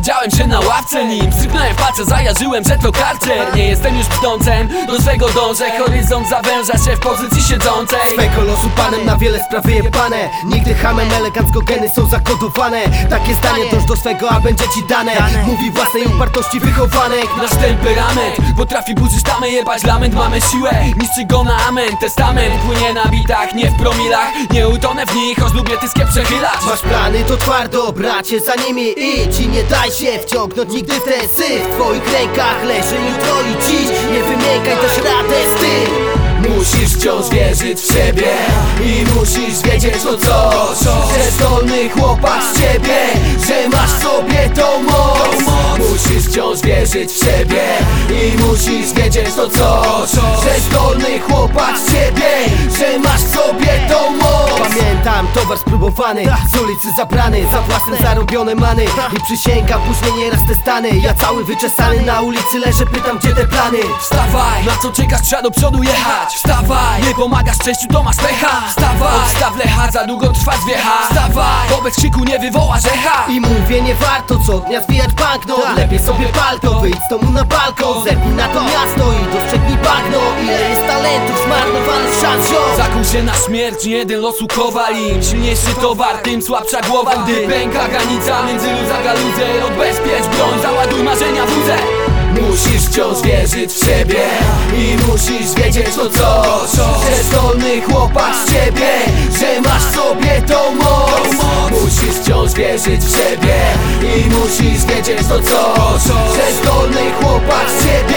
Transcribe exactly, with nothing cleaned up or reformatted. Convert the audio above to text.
Siedziałem się na ławce, nim stryknąłem w palce, zajarzyłem, że to karczer. Nie jestem już brzdącem, do swego dążę. Horyzont zawęża się w pozycji siedzącej. Swego losu panem, na wiele spraw wyjebane. Nigdy hamem, elegancko geny są zakodowane. Takie zdanie, dąż do swego, a będzie ci dane. Mówi własnej upartości wychowanek. Nasz temperament potrafi burzyć tamę, jebać lament. Mamy siłę, niszczy go na amen. Testament płynie na bitach, nie w promilach. Nie utonę w nich, choć lubię tyskie przechylać. Masz plany, to twardo, bracie, za nimi idź. I nie daj się wciągnąć nigdy w ten syf. W twoich rękach leży jutro i dziś. Nie wymiękaj, dasz radę z tym. Musisz wciąż wierzyć w siebie i musisz wiedzieć to coś, że zdolny chłopak z ciebie, że masz w sobie tą moc. Musisz wciąż wierzyć w siebie i musisz wiedzieć to coś, że zdolny chłopak z ciebie, że masz w sobie tą moc. Pamiętam towar spróbowany, z ulicy zabrany, za własne zarobione many. I przysięgam później nieraz te stany. Ja cały wyczesany na ulicy leżę, pytam gdzie te plany. Wstawaj, na co czekasz, trzeba do przodu jechać. Wstawaj, nie pomagasz szczęściu, to masz pecha. Wstawaj, odstaw lecha, za długo trwa zwiecha. Wstawaj, wobec krzyku nie wywołasz echa. I mówię, nie warto co dnia zwijać banknot. Lepiej sobie palto, wyjdź z domu na balkon. Zerknij na to miasto i dostrzegnij bagno. Ile jest talentów zmarnowanych szans, ziom. Zakuł się na śmierć, nie jeden los ukowal. Im silniejszy towar, tym słabsza głowa. Gdy pęka granica między luz a galuzę, odbezpiecz broń, załaduj marzenia w łzę. Musisz wciąż wierzyć w siebie i musisz wiedzieć to coś, że zdolny chłopak z ciebie, że masz w sobie tą moc. Musisz wciąż wierzyć w siebie i musisz wiedzieć to coś, że zdolny chłopak z ciebie,